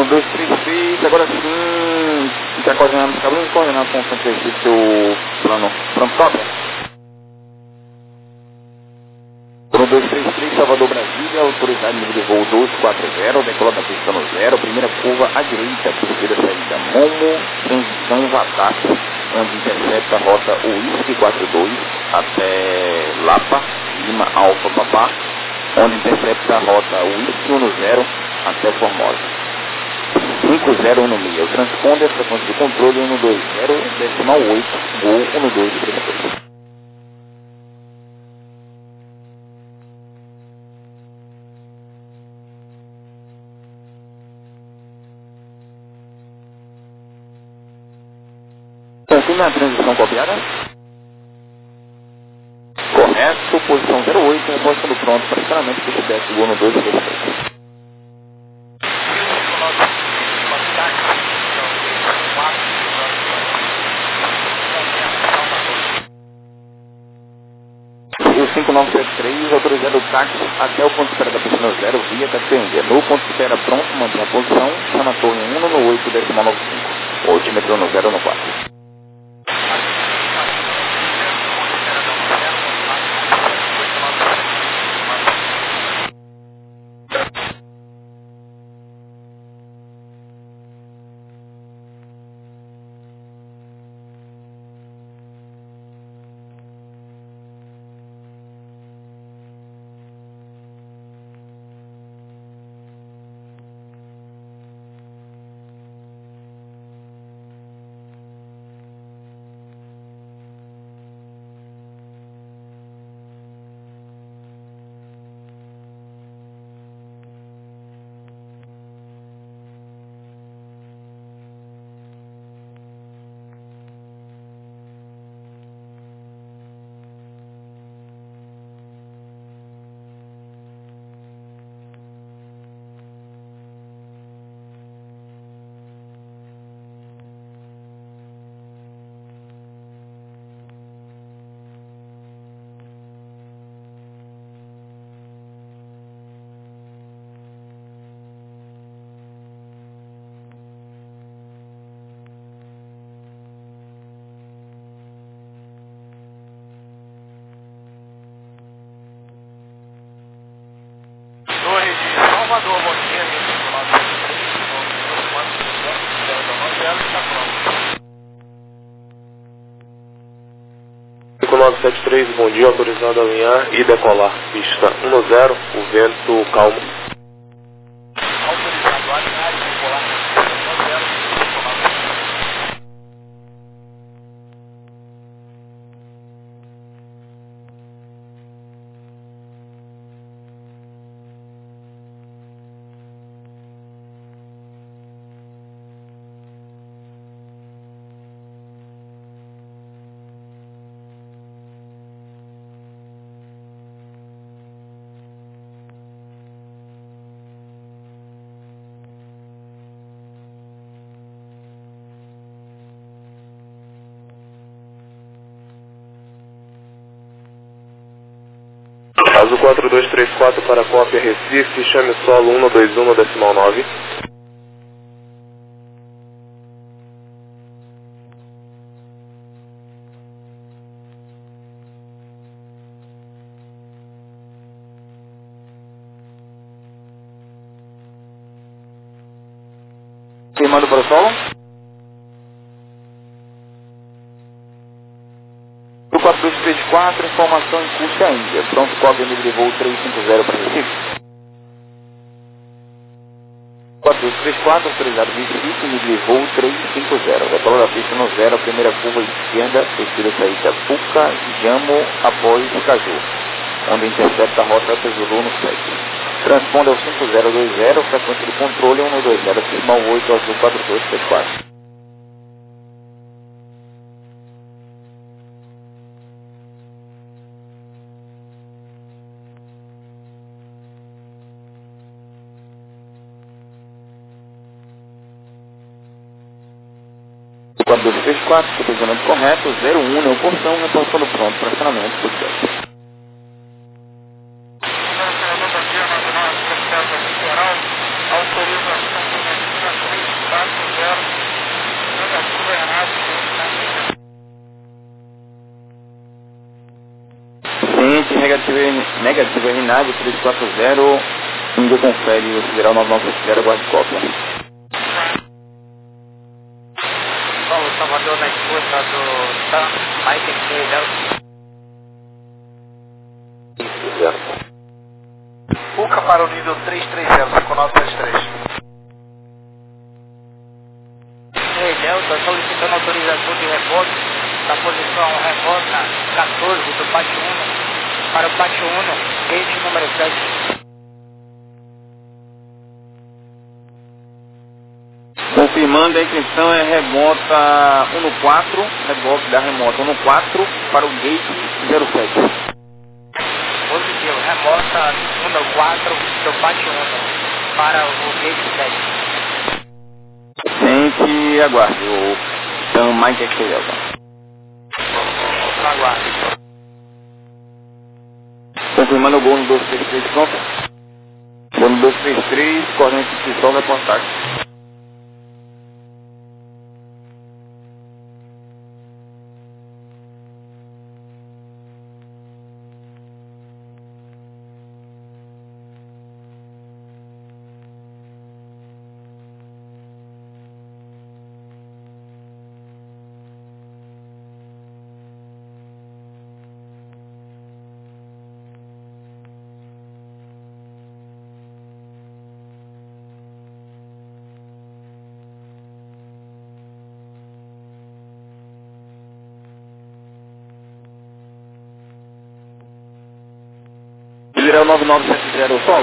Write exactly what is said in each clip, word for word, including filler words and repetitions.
dois três três, agora sim, está coordenado, está bem coordenado com o centro de seu plano, plano próprio. um dois três três, Salvador, Brasília, autoridade nível de voo dois quatro zero, decola da pista no zero, primeira curva à direita, terceira saída Momo, transição Vataki, onde intercepta a rota Whisky quatro dois até Lapa, Lima Alfa Papá, onde intercepta a rota Whisky um zero até Formosa. cinco zero um seis, o transponder, frequência de controle um dois zero, decimal oito, Gol um dois três três. Confirma a transição copiada. Correto, posição zero oito, reposto pronto para estacionamento do feedback Gol um dois três três. O cinco nove sete três, autorizado o táxi até o ponto de espera da pista no zero, via Capitandia. No ponto de espera pronto, mantém a posição, sanatório um no oito, decimal nove cinco. Altímetro no zero no quatro. Salvador, bom dia, cinco nove sete três, bom dia, autorizado a alinhar e decolar. Pista um no zero, o vento calmo. Autorizado a alinhar e decolar. um no zero, Azul quatro dois três quatro para cópia Recife, chame solo um dois um decimal nove. Queimando para o solo. O quatro dois três quatro, informação em curso ainda. Pronto, cópia nível de voo trezentos e cinquenta para Recife. quatro dois três quatro, autorizado Recife, nível de voo trezentos e cinquenta. Decola da pista no zero, primeira curva esquerda, terceira saída Puca, Jamo, após Caju, onde intercepta a rota Tesouro no sete. Transponde ao cinco zero dois zero, frequência de controle um dois zero, decimal oito, azul quatro dois três quatro. quatro dois três quatro, posicionamento correto, zero um, não porção, retorno pronto, fracionamento, sucesso. Autorização negativo R nave três quatro zero, Índia confere o Sideral nove nove sete zero, guarde cópia. Paulo Salvador na escuta do Sam, Mike aqui, Delta. Uca para o nível três três zero, cinco nove sete três. Ei, Delta, solicitando autorização de rebote da posição remota quatorze do Pátio um para o Pátio um, gate número sete. Confirmando, a intenção é remota um no quatro, rebote da remota um no quatro para o gate zero sete. Positivo, remota um no quatro do Pátio um para o gate sete. Sente, aguarde, o Sam Mike aqui, Delta. Aguarde. Confirmando o gol no dois três três, pronto. Gol no dois três três, corrente de sol, reportagem. Sideral nove nove sete zero, solo.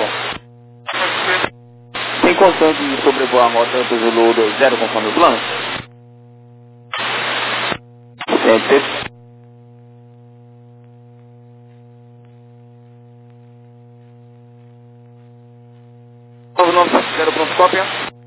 Tem condição de sobrevoar a rota do Zulu dois zero conforme o plano? Sente. nove nove sete zero, pronto, cópia.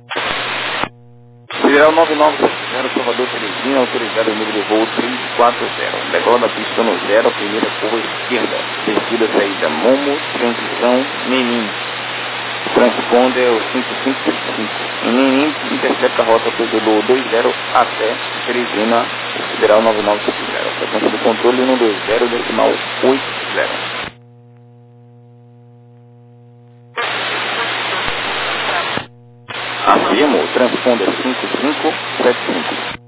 Sideral nove nove sete zero, Salvador Teresina, autorizado número de voo três quatro zero. Decola da pista no zero, primeira curva esquerda. Descida, saída Momo, transição Menin. Transponder o cinco cinco sete cinco. Em Menin, intercepta a rota do dois zero até Teresina, Sideral nove nove sete zero. Frequência do controle um dois zero, decimal oito zero. Afirmo, transponder cinco cinco sete cinco.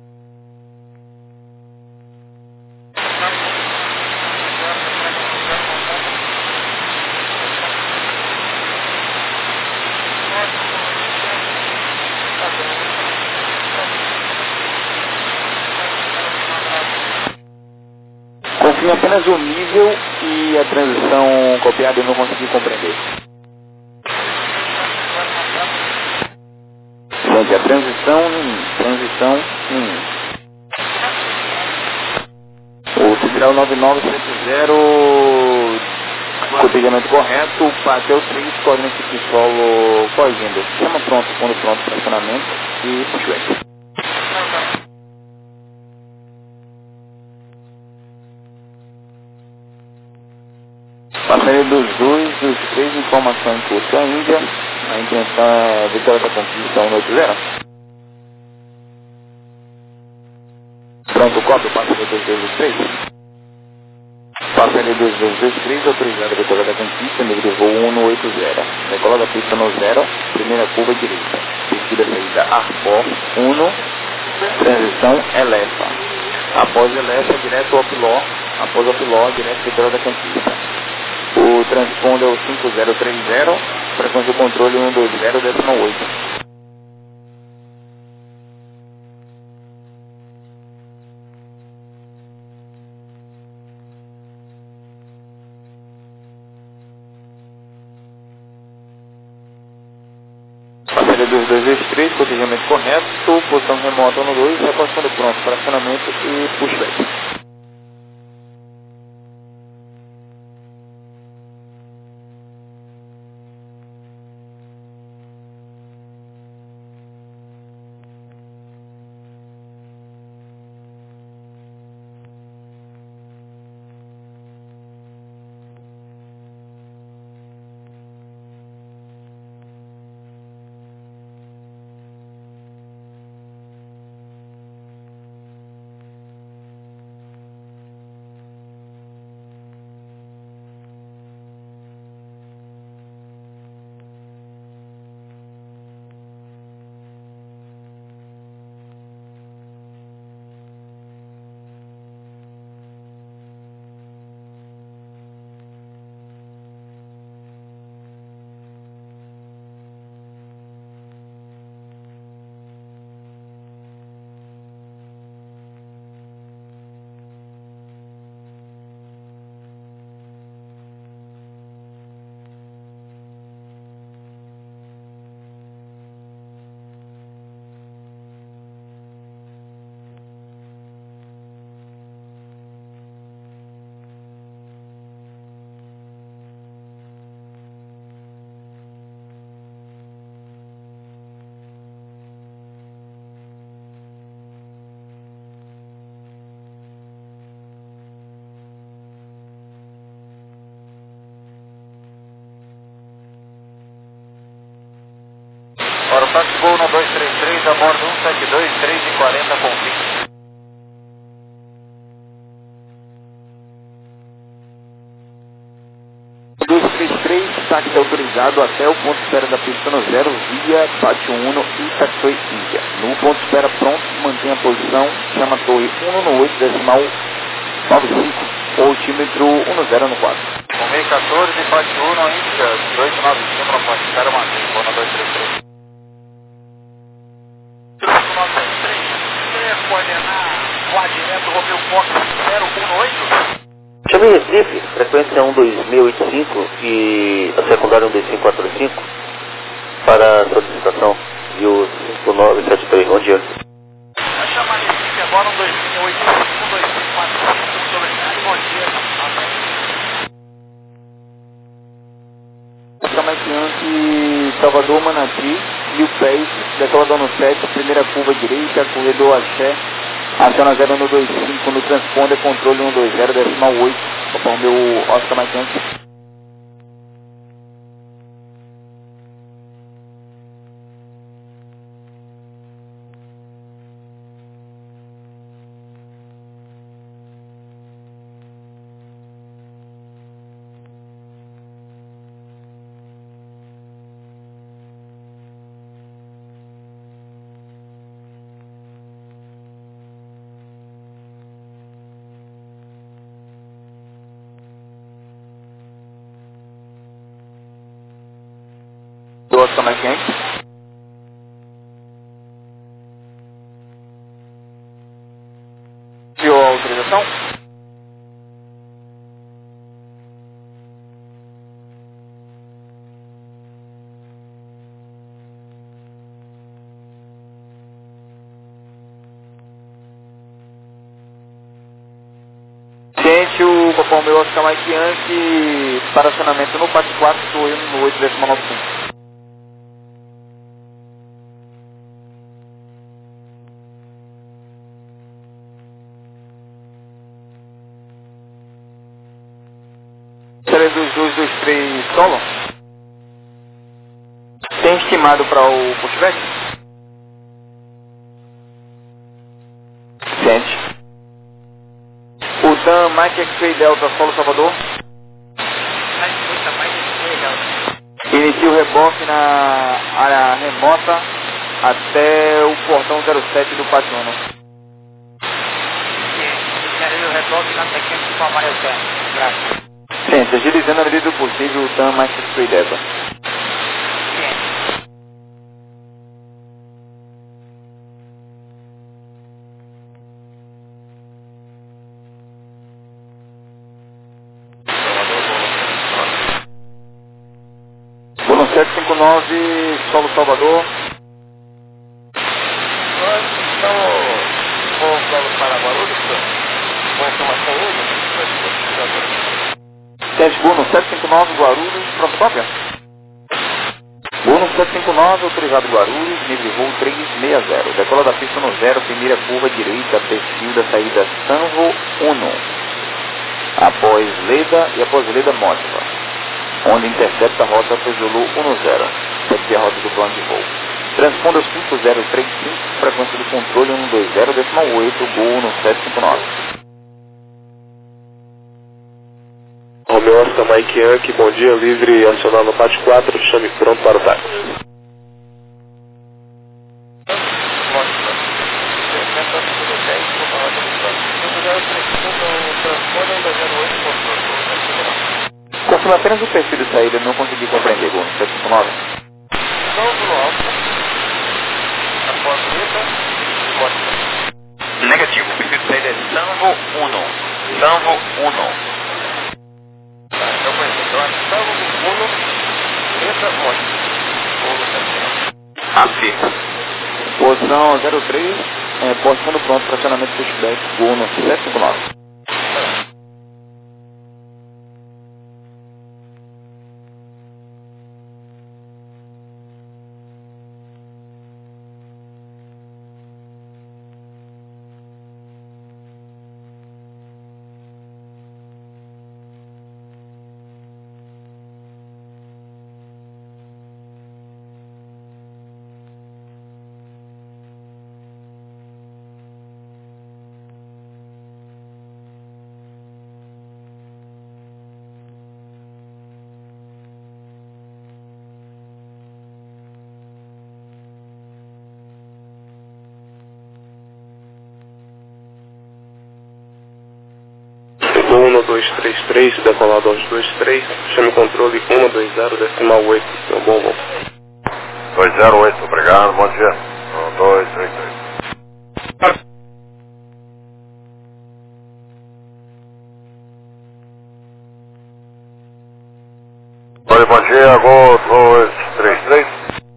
Confirme apenas o nível e a transição copiada, eu não consegui compreender. Gente, a transição, transição, hum. O Sideral nove nove sete zero, cotejamento correto, bateu três, coordenate de solo corrigindo. Chama pronto, quando pronto, estacionamento e pushback. Passaria dos dois, dos três, informação em curso à Índia. A intenção é Vitória da Conquista um oito zero. Pronto, cópia, passaria dos dois, dos três. Passaria dos dois, dos três, autorizada Vitória da Conquista, número de voo um oito zero. Decola da pista no zero, primeira curva direita. Descida saída Arpó um, transição Elefa. Após Elefa, direto ao Piló. Após o Piló, direto Vitória da Conquista. O transponder é o cinco zero três zero, frequência do controle um dois zero, decimal oito. Passaria dos dois dois três, cotejamento correto, posição remota no dois, repassando pronto, fracionamento e pushback. Táxi Gol no dois três três, a bordo um sete dois, três e quarenta, confirme. dois três três, táxi autorizado até o ponto de espera da pista no zero, via Pátio Uno e Taxoi Ilha. No ponto de espera pronto, mantenha a posição, chama a torre um no oito, decimal nove cinco, ou altímetro um zero no quatro. Romei quatorze, Pátio Uno, Índia, dois nove cinco, na ponte de espera, mantém, vou na dois três três. nove três três, você coordenar, voar direto, Romeu Fox zero um oito? Chame Recife, frequência um dois mil e oitenta e cinco e a secundária um dois cinco quatro cinco para solicitação de o cinco nove sete três. Bom dia. Vai chamar Recife agora um dois mil e oitenta e cinco, um dois cinco quatro cinco, muito obrigado, bom dia. Camarquiante, Salvador, Manati, Mil Pés, decolador no sete, primeira curva direita, corredor Axé. Aciona zero um dois cinco no transponder, controle um dois zero, decimal oito, para o meu Oscar Mike. Do Oscar Mike. Deu a autorização? Gente, o Papai meu Oscar Mike Yankee para acionamento no Pátio quatro, estou indo no oito decimal nove cinco. dois dois dois três solo? Tem estimado para o pushback? Gente. O Dan Mike X-Ray Delta Solo Salvador. Inicia o reboque na área remota até o portão zero sete do Pátio Uno. Inicia o reboque na sequência do amarelo terno. Graças. Gente, agilizando a medida do possível o Dan Mike X-Ray Delta. Bono sete cinco nove, Solo Salvador. Nós estamos voltando para Guarulhos, com informação hoje. Sete Bono sete cinco nove, Guarulhos, pronto, cópia? Bono sete cinco nove, autorizado Guarulhos, nível de voo trezentos e sessenta. Decola da pista no zero, primeira curva direita, perfil da saída Sanvo um. Após Leda e após Leda Módiva, onde intercepta a rota Peugeot um zero, segue a rota do plano de voo. Transponder cinco zero três cinco, frequência do controle um dois zero, decimal oito, Gol no sete cinco nove. Romeu Oscar Mike Yankee, bom dia, livre, acionar no Pátio quatro, chame pronto para o táxi. Confirma apenas o perfil de saída, não consegui compreender, Gol no sete cinco nove. Salvo no alto, após Leda, Negativo, o perfil de saída é Sanvo um. Sanvo um. Afirma. Posição zero três, é, posição pronto para acionamento pushback, Gol no sete cinco nove. dois três três, decolado aos dois três, chame controle um dois zero, decimal oito, é um bom voo. dois zero oito, obrigado, bom dia. um dois três três. Oi, bom dia, Gol dois três três.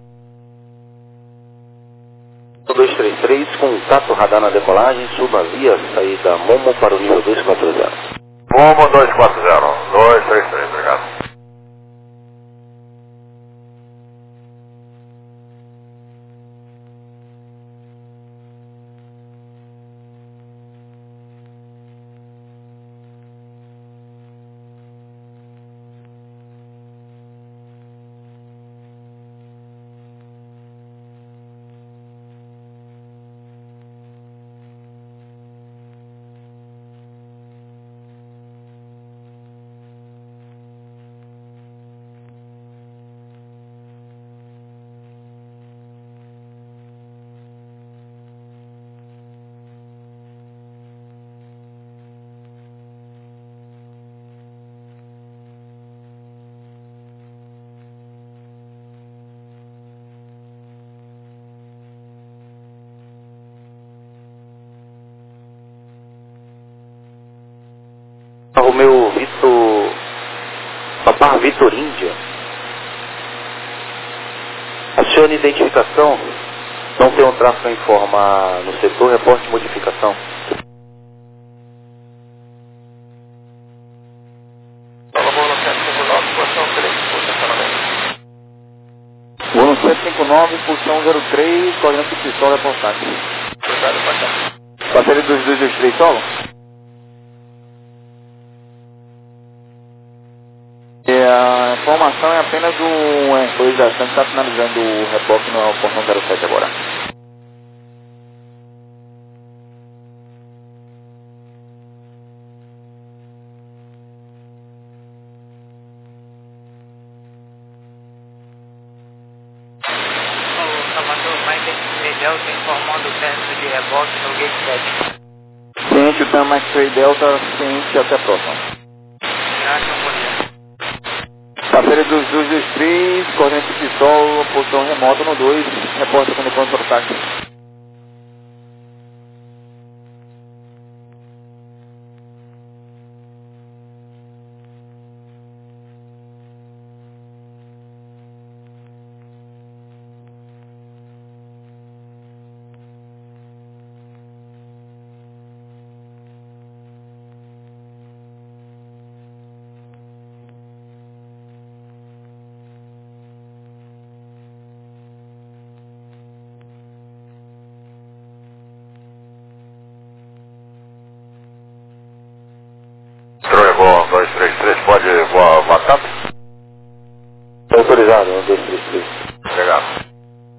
dois três três, contato radar na decolagem, suba via saída Momo para o nível dois quatro zero. Momo dois quatro zero, dois três três, obrigado. Romeu Vitor, Papa Vitor Índia. Acione identificação. Não tem um tráfego a informar no setor, reporte modificação. Voo sete cinco nove, posição zero três, coordenada de pistola, reportagem. Bateria dois dois dois três, solo? E a informação é apenas o R dois da Santa, está finalizando o reboque no portão zero sete agora. O Salvador, Mike Delta informando o término de reboque no gate sete. Ciente, o Tam X-Ray Delta, ciente, até a próxima. Graças, bom dia. Bateria dois dois dois três, corrente de sol, posição remota no dois, repórter quando contra o táxi. Troegol dois três três, pode voar WhatsApp? Autorizado, um dois três três. Obrigado.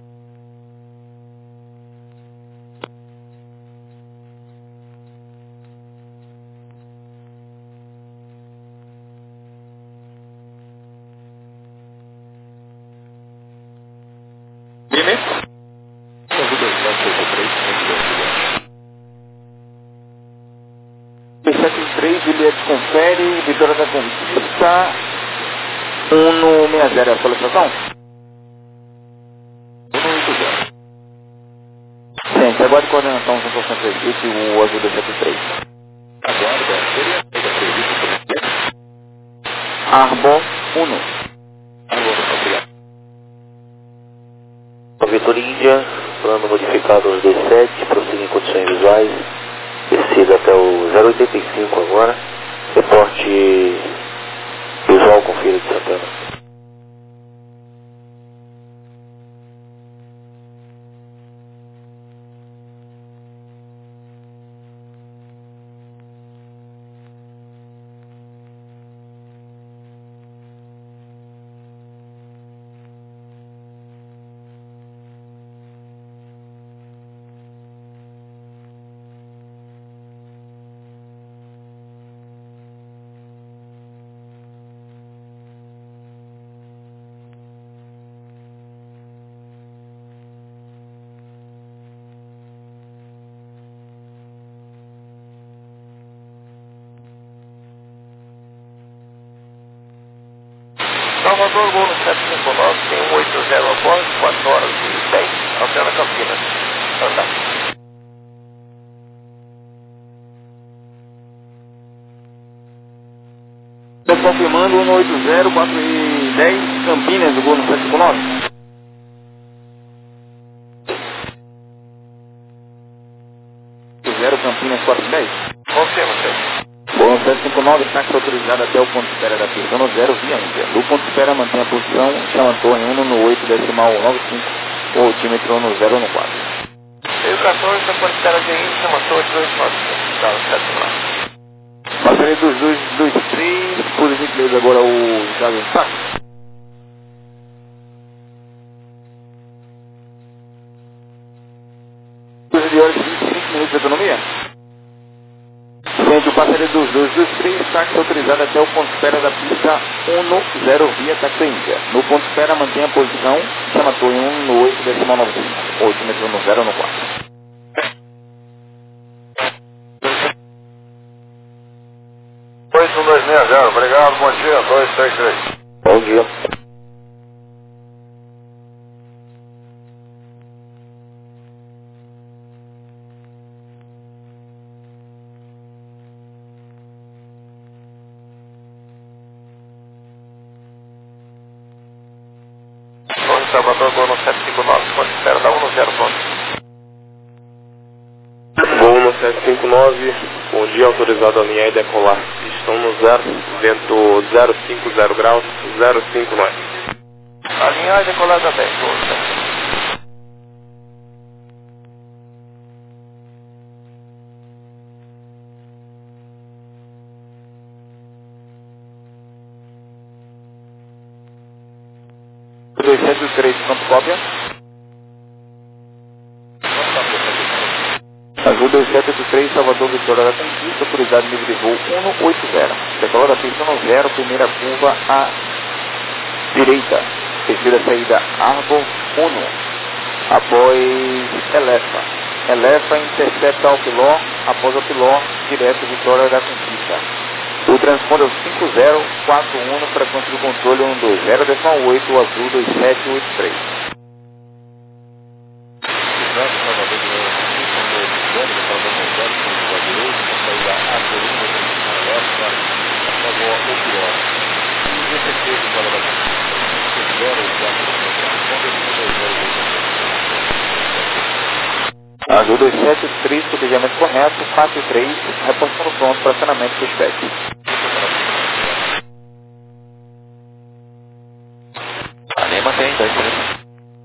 B sete três, Juliette confere, Vitória da Conquista, um seis zero, a solicitação? um oito zero. Gente, aguarde coordenação cem por cento da equipe, o azul B sete três. Aguarda, seria feita Arbor um. Agora, obrigado. Vitor Índia, plano modificado aos dois sete, prossiga em condições visuais. Descida até o zero oitenta e cinco agora. Reporte visual com Feira de Santana. Salvador, voo no sete cinco nove, tem um oito zero a bordo, quatro horas e dez, altera Campinas. Anda. Estou confirmando um oito zero, quatro e dez, Campinas, o voo no sete cinco nove. zero Campinas quatro e dez. Confirma, senhor. Voo no sete cinco nove, táxi autorizado até o ponto de espera da pista no zero, via Índia. Do ponto de espera, mantenha a posição, chama torre um no oito decimal nove cinco, o altímetro no zero no quatro. Meio quatorze, da ponte de espera de Índia, chama torre dois nove cinco, tá, sete lá. Passaria dos dois, dois, três, por gentileza agora o Ricardo de táxi. doze horas e vinte e cinco minutos de autonomia. Gente, o passaria dos dois, dois, três, táxi autorizado até o ponto de espera da pista um no zero via táxi Índia. No ponto de espera, mantenha a posição, chama torre um no oito decimal nove cinco, altímetro no zero no quatro. oito um dois seis zero, obrigado, bom dia, dois três três. Bom dia. Torre Salvador, voo no sete cinco nove, ponte de espera da um no zero ponto. Voo no sete cinco nove, bom dia, autorizado a alinhar e decolar. Pistão no zero, vento zero cinco zero graus, zero cinco nove. Alinhar e decolar da dez, voo sete. dois sete três, pronto, cópia. Azul dois sete oito três, Salvador, Vitória da Conquista, autorizado nível de voo um no oito zero. Decolar da pista no zero, primeira curva à direita. Terceira saída, Arbor um. Após Elefa. Elefa intercepta Alpiló, após Alpiló, direto Vitória da Conquista. O transponder é o cinco zero quatro um, frequência do controle um dois zero decimal oito, Azul dois sete oito três. Azul dois sete oito três, cotejamento correto, quatro três, reportando pronto para acionamento do espécie. Ali mantém, dois três.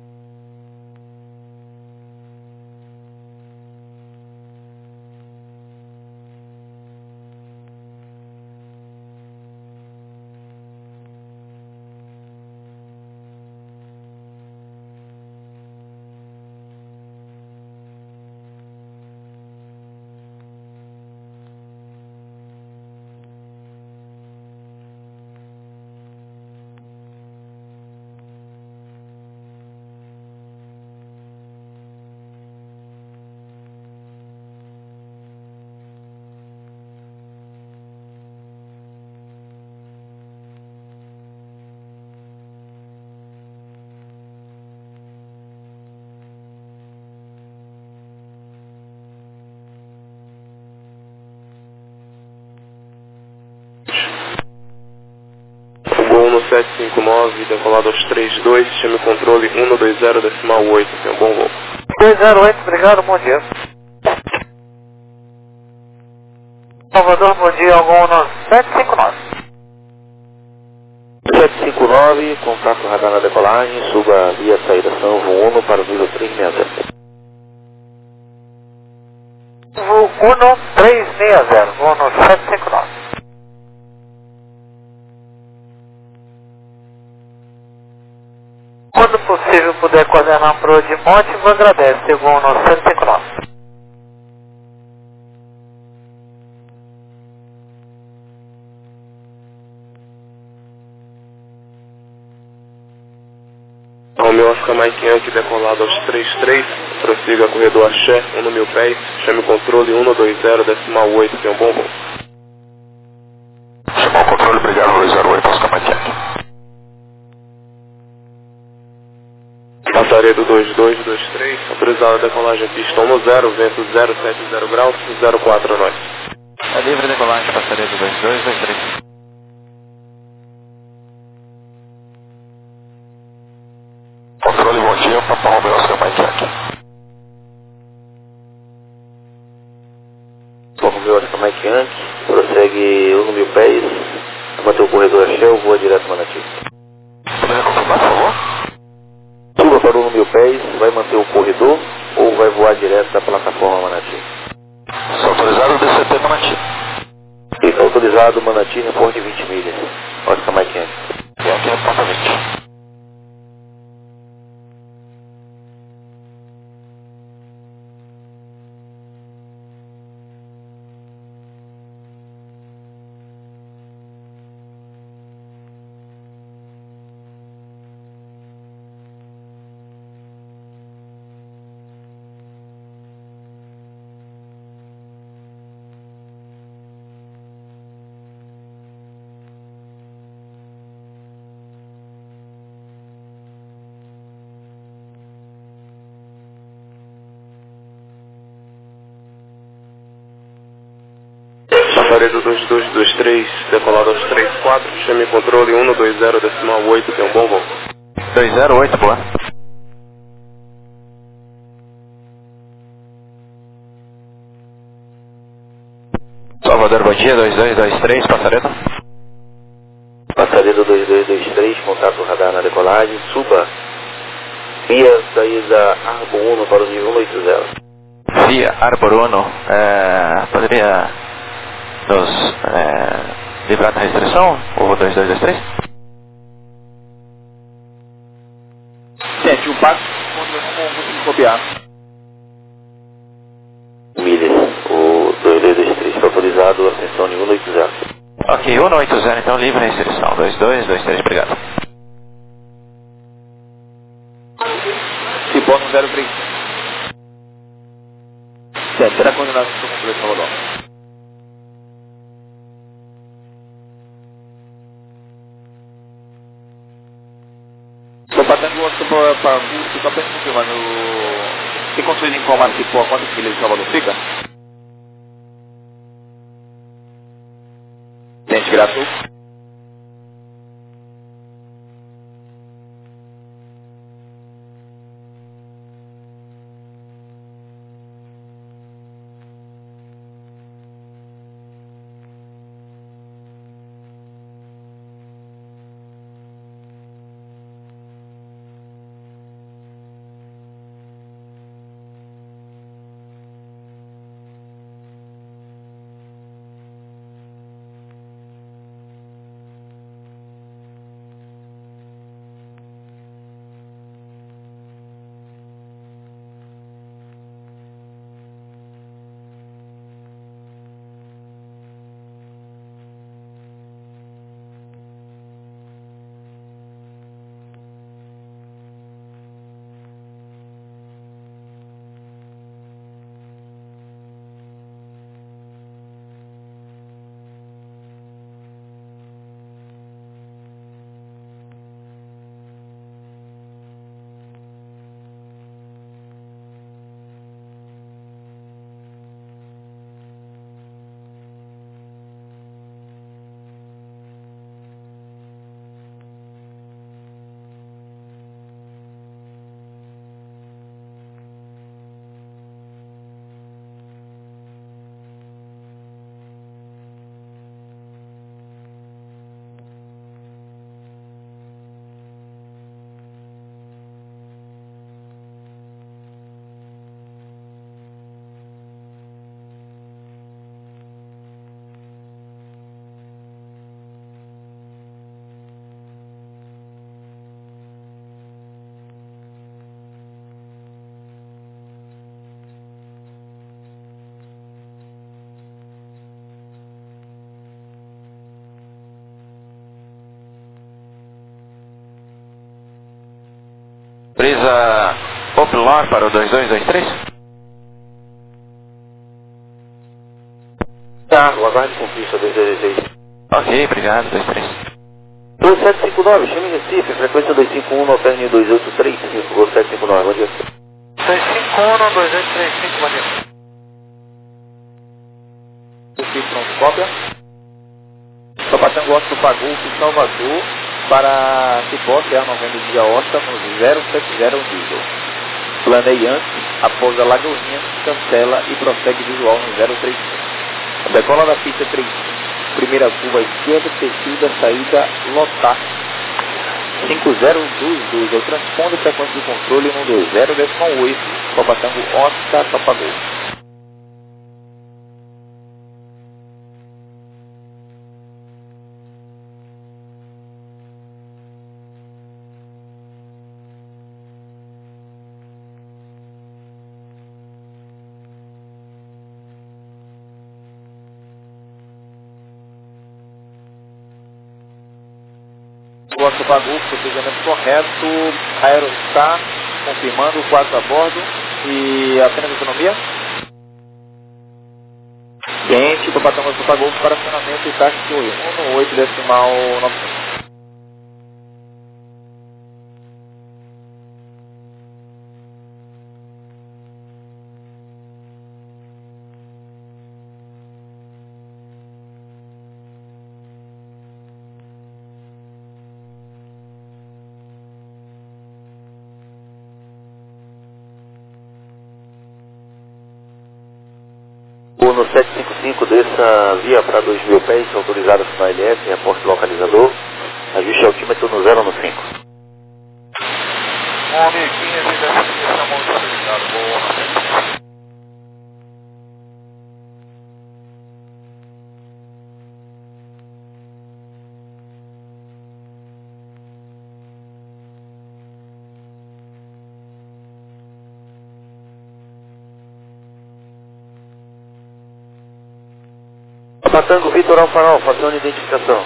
Voo no sete cinco nove, decolado aos três dois, chame o controle um no dois zero decimal oito, tenha um bom voo. dois zero oito, obrigado, bom dia. Salvador, bom dia, voo no sete cinco nove. sete cinco nove, contato radar na decolagem, suba via saída São João para o nível três seis zero. Voo um três seis zero, voo no sete cinco nove. Quando possível puder coordenar para o de monte, vou agradecer, voo no sete cinco nove. Romeu Oscar Mike Yankee, decolado aos três três, prossiga corredor Axé, um no mil pés, chame o controle um no dois zero decimal oito, tenha um bom voo. Chamou o controle, obrigado, dois zero oito, Oscar Mike Yankee. Passaria do dois dois dois três, autorizada a decolagem pista um no zero, vento zero sete zero graus, zero quatro a nós. É livre decolagem, passaria do dois dois dois três. Controle, bom dia, Papa Romeo, Oscar Mike Yankee. Papa Romeo, Oscar Mike Yankee, prossegue um mil pés, manter o corredor a Shell, voa direto Manati. Poderia confirmar, por favor? Suba para um mil pés, vai manter o corredor ou vai voar direto da plataforma Manati? Só autorizado D C T Manati. Está autorizado Manati, reporte vinte milhas. Oscar Mike Yankee. Yankee, reporta vinte. Passaria do dois dois dois três, decolado aos três quatro, chame controle um dois zero decimal oito, tem um bom voo. dois zero oito, boa. Salvador, bom dia, dois dois dois três, passareta. Passaria do dois dois dois três, contato radar na decolagem, suba via saída Arbor um para o nível um oito zero. Via Arbor um, é, poderia nos é, livrar da restrição, o dois dois dois três? Sente, o passo, não consigo copiar. Milhas, o dois dois dois três está autorizado, ascensão nível um oito zero. Ok, um oito zero, então livre a restrição, dois dois dois três, obrigado. Cipó no zero três. Sete, será condenado por completo, Salvador. Estou passando o outro para Augusto, só para confirmar no... Tem condições de informar se for quantas milhas de Salvador fica? Gente, graças. Presa Popular para o dois dois dois três? Tá, o aguarde com pista dois dois dois três. Ok, obrigado, dois três. Gol sete cinco nove, chame Recife, frequência dois cinco um, Alterne dois oito três cinco, Gol sete cinco nove, bom dia. dois cinco um, dois oito três cinco, bom dia. Recife, pronto, cópia. Papatango Oscar para Golfo, Salvador, para Cipó, Serra novembro de Horta, no zero sete zero diesel. Planeie antes, após a Lagoinha, cancela e prossegue visual no zero três cinco. Decola da pista trinta e cinco, primeira curva esquerda, perfil da saída, lotar. cinco zero dois dois, é o transponde frequência de controle um dois zero decimal oito, Papatango Oscar, Papagol. Oscar Pagou, procedimento correto, Aerostar, confirmando o quatro a bordo e apenas economia. Quente, Papatango Oscar Pagou para acionamento e taxa de um no oito decimal novecentos. No sete cinco cinco, desça via para dois mil pés, autorizado para L S, reporte localizador, ajuste altímetro no zero no cinco. Homem quinze, desceu muito autorizado, boa. Papatango Vitor Alfarol, fação de identificação.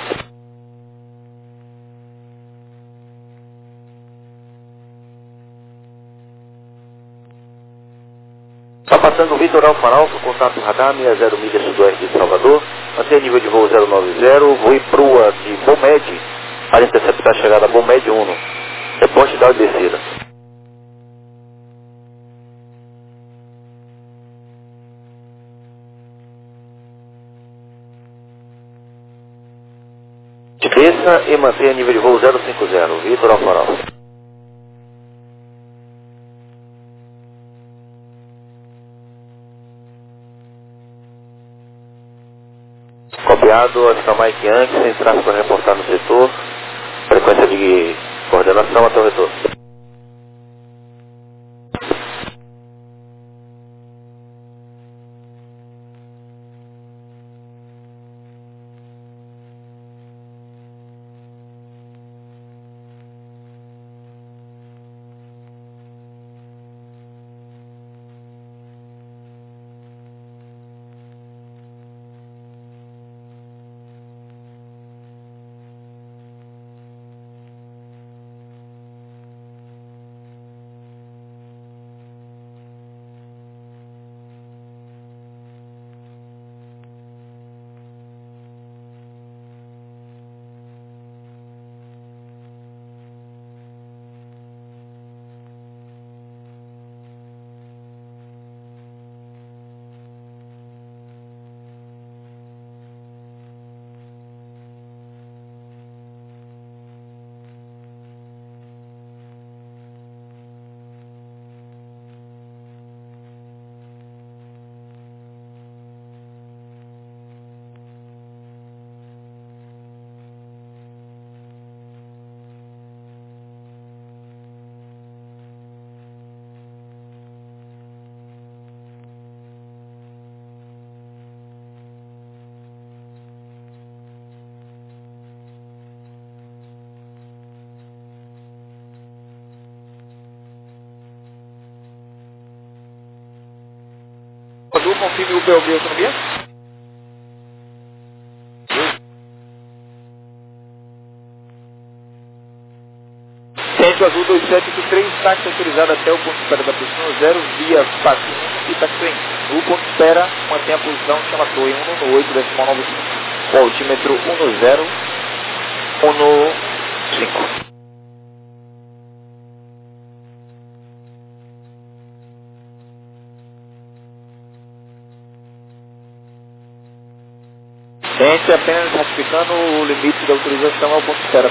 Papatango Vitor Alfarol, contato radar sessenta milhas sudoeste de Salvador, mantenha nível de voo zero nove zero, voe prua de Bomed, para interceptar a chegada Bomed um, reposte da descida. Desça e mantenha nível de voo zero cinco zero, Vitor Alfarol. Copiado, Oscar Mike Yankee, sem tráfego a reportar no setor, frequência de coordenação até o retorno. Confirme o P O B autonomia. Centro Azul dois sete oito três, táxi autorizado até o ponto de espera da posição zero, via Patinho e táxi. No ponto de espera, mantém a posição, chama torre um no oito decimal nove cinco. O altímetro um no zero, um no cinco. Ciência apenas ratificando o limite da autorização ao ponto zero.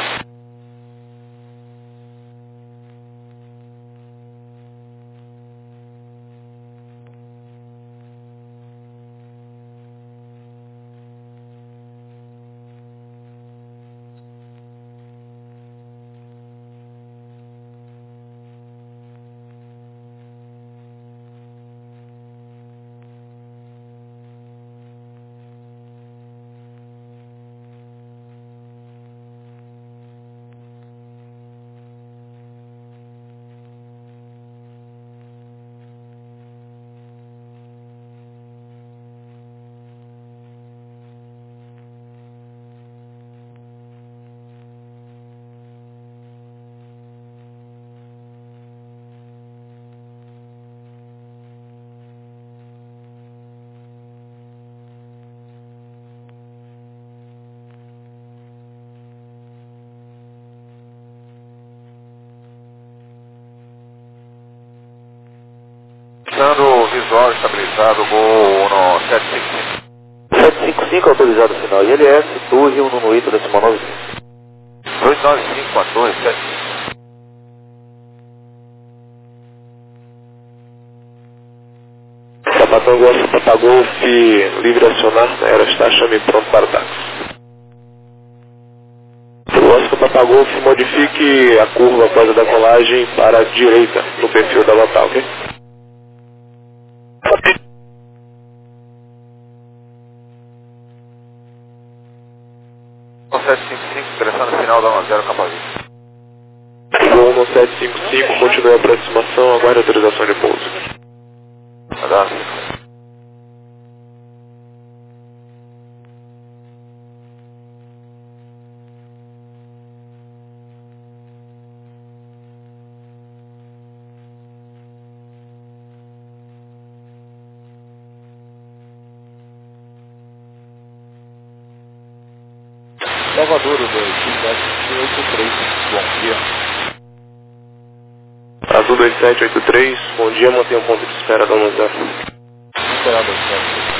Usando visual estabilizado, gol no sete cinco cinco. sete cinco cinco autorizado final I L S, Torre um no Ito decimal nove cinco. dois nove cinco quatro dois sete cinco. Sapatão Golf, Papagolf, livre acionar, aerostar, chame pronto para o táxi. Oscar Papagolf, modifique a curva após a decolagem para a direita no perfil da local, ok? sete cinco cinco, pressão final da um a zero, Capavito. Gol no sete cinco cinco, continue a aproximação, aguarde autorização de pouso. Vai dar cinco. Salvador, dois sete oito três, bom dia. Azul dois sete oito três, bom dia, mantenha um ponto de espera da um zero. Esperar dois sete.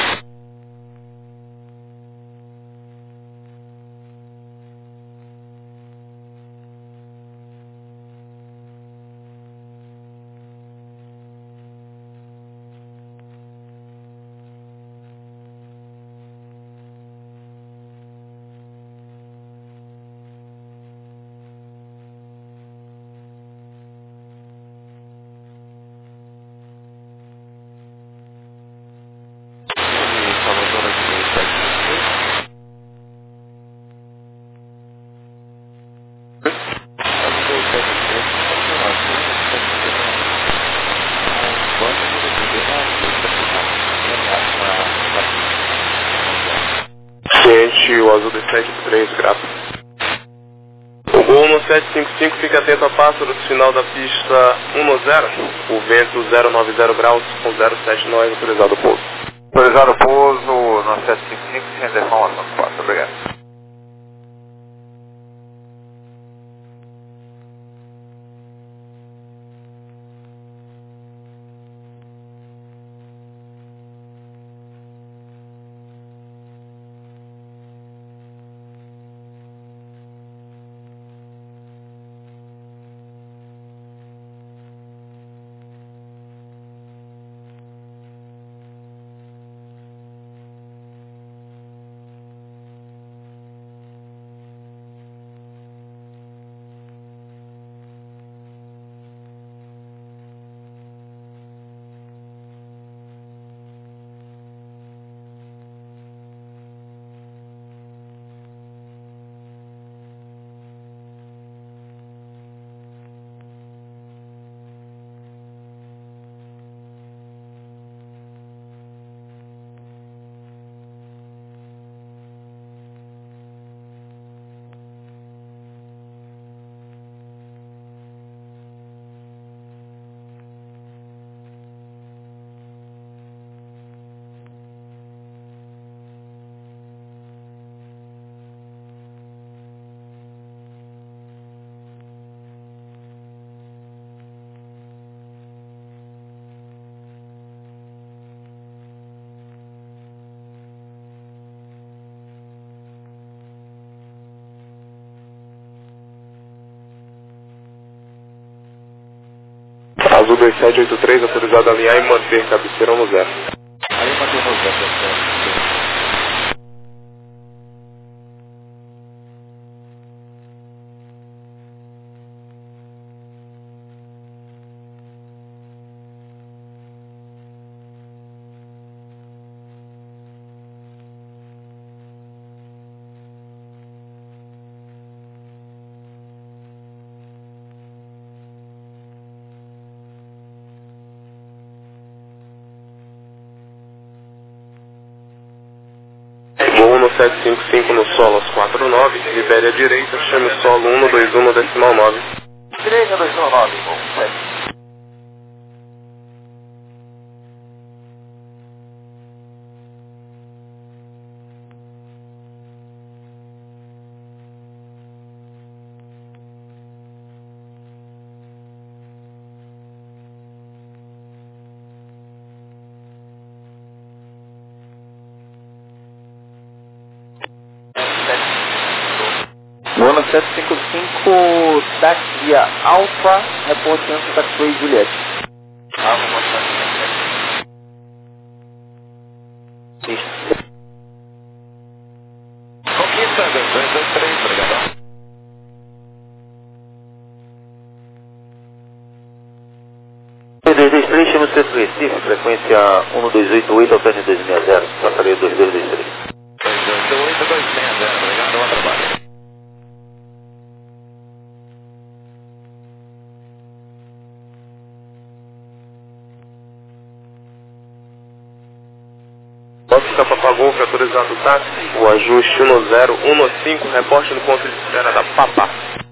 Ciente, o azul dois sete oito três, grava. O gol no sete cinco cinco, fica atento a pássaros, final da pista um no zero, o vento zero nove zero graus com zero sete nós, autorizado o pouso. Autorizado o pouso no sete cinco cinco, sem deformação. Muito obrigado. Azul dois sete oito três, autorizado a alinhar e manter cabeceira no zero. Ali mantém no zero. Voo no sete cinco cinco no solo aos quatro nove, libere a direita, chame o solo um dois um no decimal nove. Direita dois um nove, voo sete. Lona sete cinco cinco, táxi via Alfa, reportando Taxway Juliette. Alfa, mostrando. Conquista, dois dois dois três, obrigado. dois dois três, chama o centro Recife, frequência um dois oito oito, alterne dois seis zero, passaria dois dois dois três. dois dois oito, dois seis zero, obrigado, bom trabalho. Pista Papagolfe, autorizado o táxi, o ajuste um zero um cinco, reporte no ponto de espera da Papa.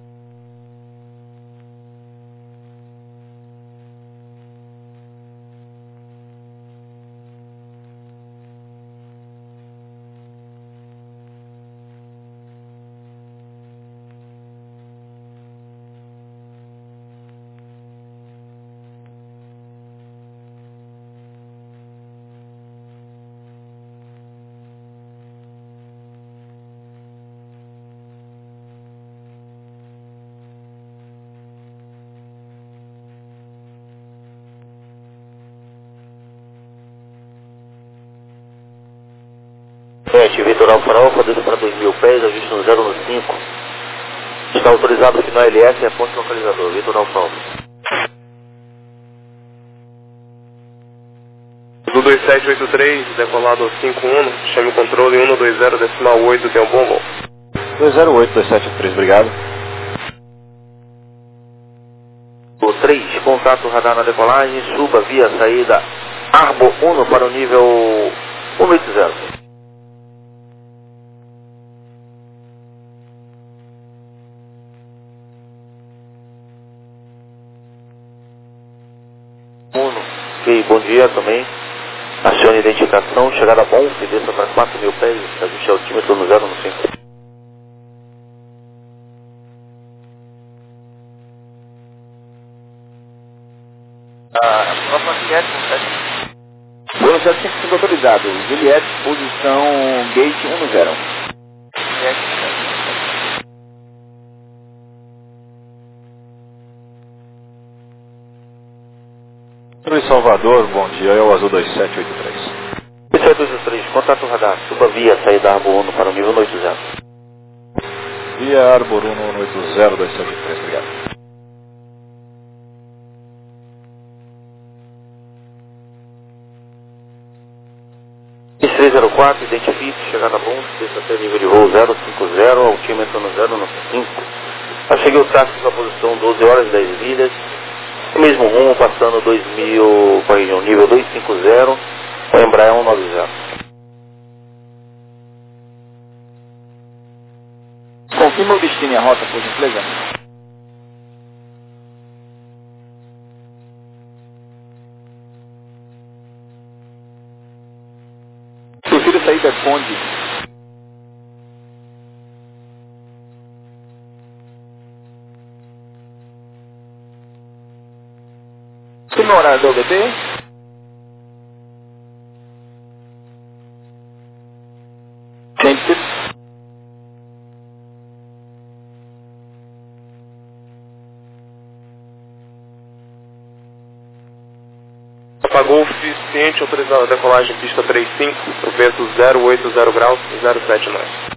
sete, Vitor Alfa Alfa, desce para dois mil pés, ajuste no zero um cinco. Está autorizado o final L S, reporte localizador, Vitor Alfa Alfa. Azul dois sete oito três, decolado ao cinco um, chame o controle um dois zero decimal oito, tem um bom voo. dois zero oito, dois sete três, obrigado. O três, contato radar na decolagem, suba via saída Arbor um para o nível cento e oitenta. Ok, bom dia também. Acione identificação, chegada bom, desça para quatro mil pés, ajuste altímetro no zero cinco. Ah, próxima Juliette, sete. Lona sete cinco cinco autorizado, Juliette, posição gate um zero. Juliette, sete. Luiz Salvador, bom dia, é o Azul dois sete oito três. dois sete oito três, contato radar, suba via saída Arbor um para o nível cento e oitenta. Via Arbor um um oito zero dois sete três, obrigado. três zero quatro, identifique, chegada bom, desça até nível de voo zero cinco zero, altímetro no zero cinco. Acheguei o táxi para a posição doze horas e dez milhas. O mesmo rumo, passando dois mil, corrigam, nível duzentos e cinquenta, o Embraer cento e noventa. Confirma o destino e a rota, por gentileza. Prefiro saída Conde. Tem no horário do O B T? Sempre. Papa Golf, ciente, autorizado a decolagem pista trinta e cinco, vento zero oito zero graus, zero sete nove.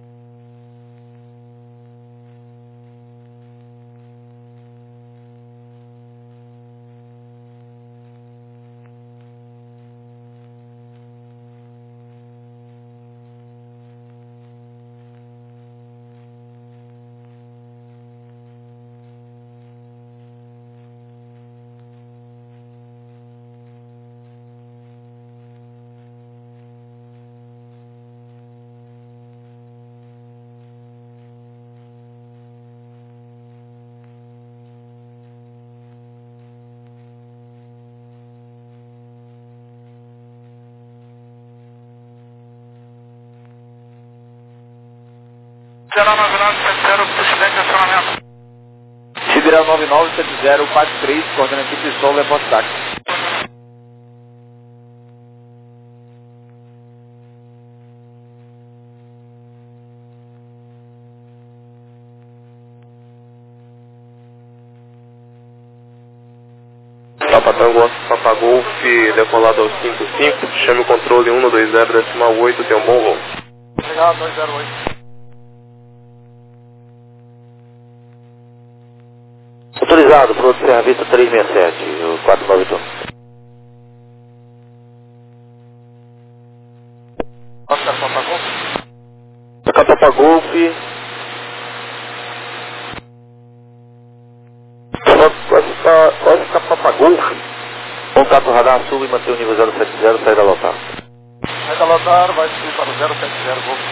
zero nove nove sete zero, puxilete, acionamento. Sideral nove nove sete zero quatro três, coordenando de solo, reporte táxi. Papa Tango, Papa Golf, decolado aos cinco cinco, chame o controle um dois zero decimal oito, tem um bom voo. Obrigado, dois zero oito. Autorizado, piloto de Serra Vista três seis sete, o quatro nove oito. Oscar Papa Golf. Oscar Papa Golf. Oscar Papa Golf. Contato radar, suba e manter o nível zero sete zero, saída lotar. Saída lotar, vai subir para o zero sete zero, Golf.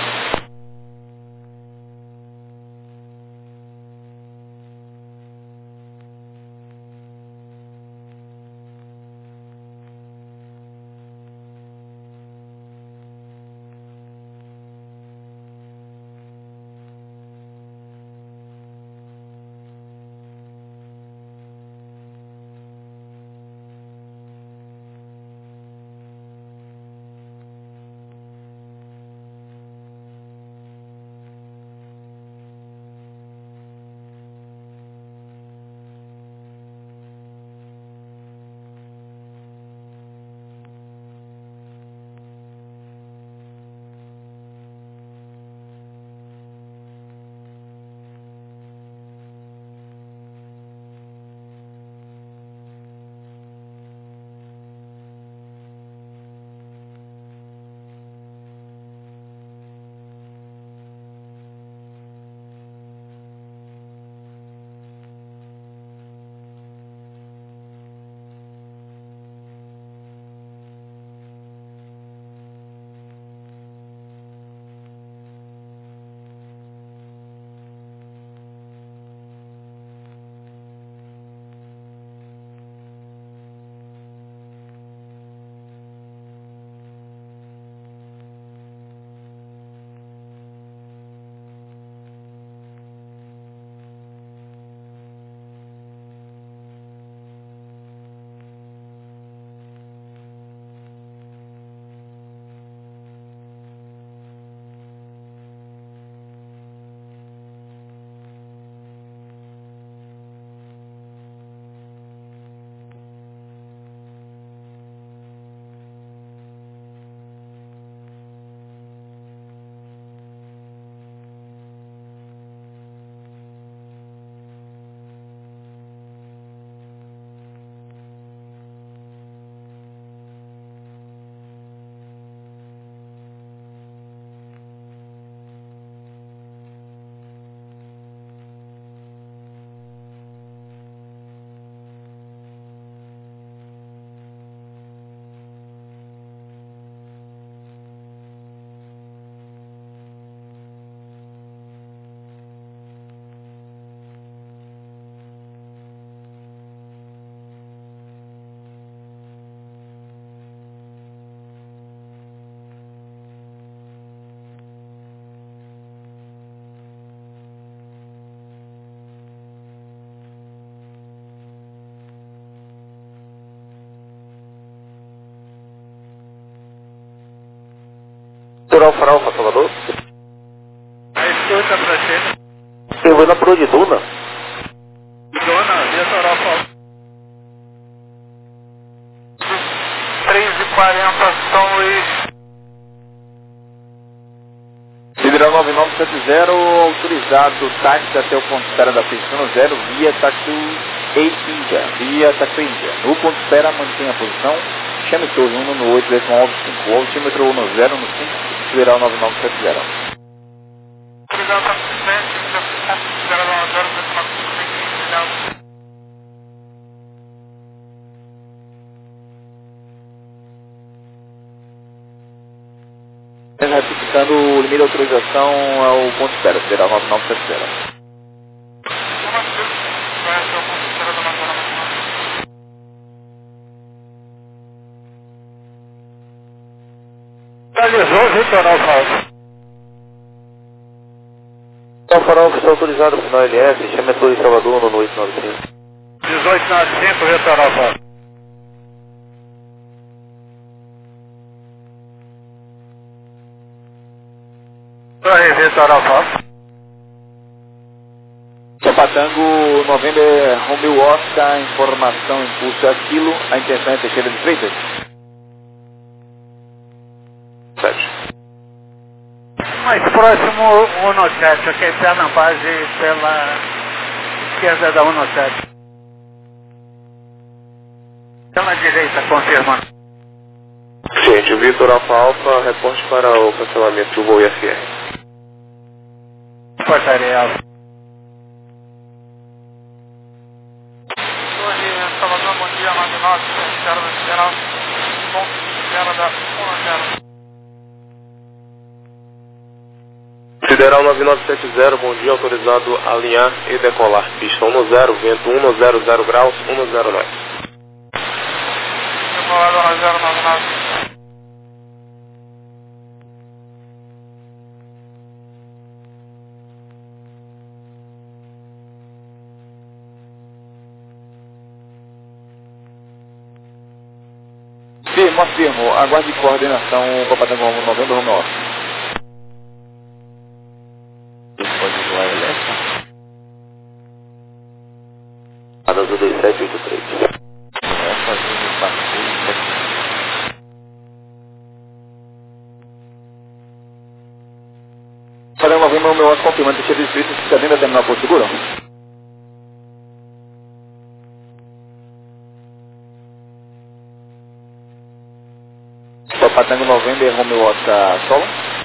Tural Faralfa, Salvador. A escuta pra você. Eu vou na Pro de Duna. Dona, via Tural Faralfa. três e quarenta, São Luís. Sideral nove nove sete zero, autorizado táxi até o ponto de espera da pista um zero, via Taxu Índia, via Taxu Índia. No ponto de espera, mantenha a posição, chame todos um no oito decimal cinco, altímetro um zero no cinco, sideral nove nove sete zero. Obrigado, Taxu Índia, sideral nove zero decimal cinco, Retificando o limite de autorização ao ponto de espera, sideral nove nove sete zero. Realizou, Vitor Alfa. Então, farol oficial autorizado, final L S, chame a Torre Salvador no oito nove cinco. dezoito noventa e cinco, Vitor Alfa. Torre, Vitor Alfa. Patango, November, Romeo Oscar, informação, impulso é aquilo, a intenção é Teixeira de Freitas. sete. Mais próximo, um sete, ok, pé na base pela esquerda da um sete. Pela direita, confirma. Ciente, Vitor Alfa Alfa, reporte para o cancelamento do voo I F R. Portaria Alfa. Torre, Salvador, bom dia, nove nove, espera da Sideral, bom, espera da um zero. Sideral nove nove sete zero, bom dia, autorizado a alinhar e decolar. Pista um zero, vento um zero zero graus, um zero nove. Decolado um zero nove nove. Firmo, afirmo, aguarde coordenação com a Patango Novembro Romeo Oscar. Pode voar L S? Ada do dois sete oito três. É, fazendo o passeio. Patango Novembro Romeo Oscar, confirmando que Teixeira de Freitas fica dentro da terminal Porto Seguro. Patango November, Romeo Oscar, solo.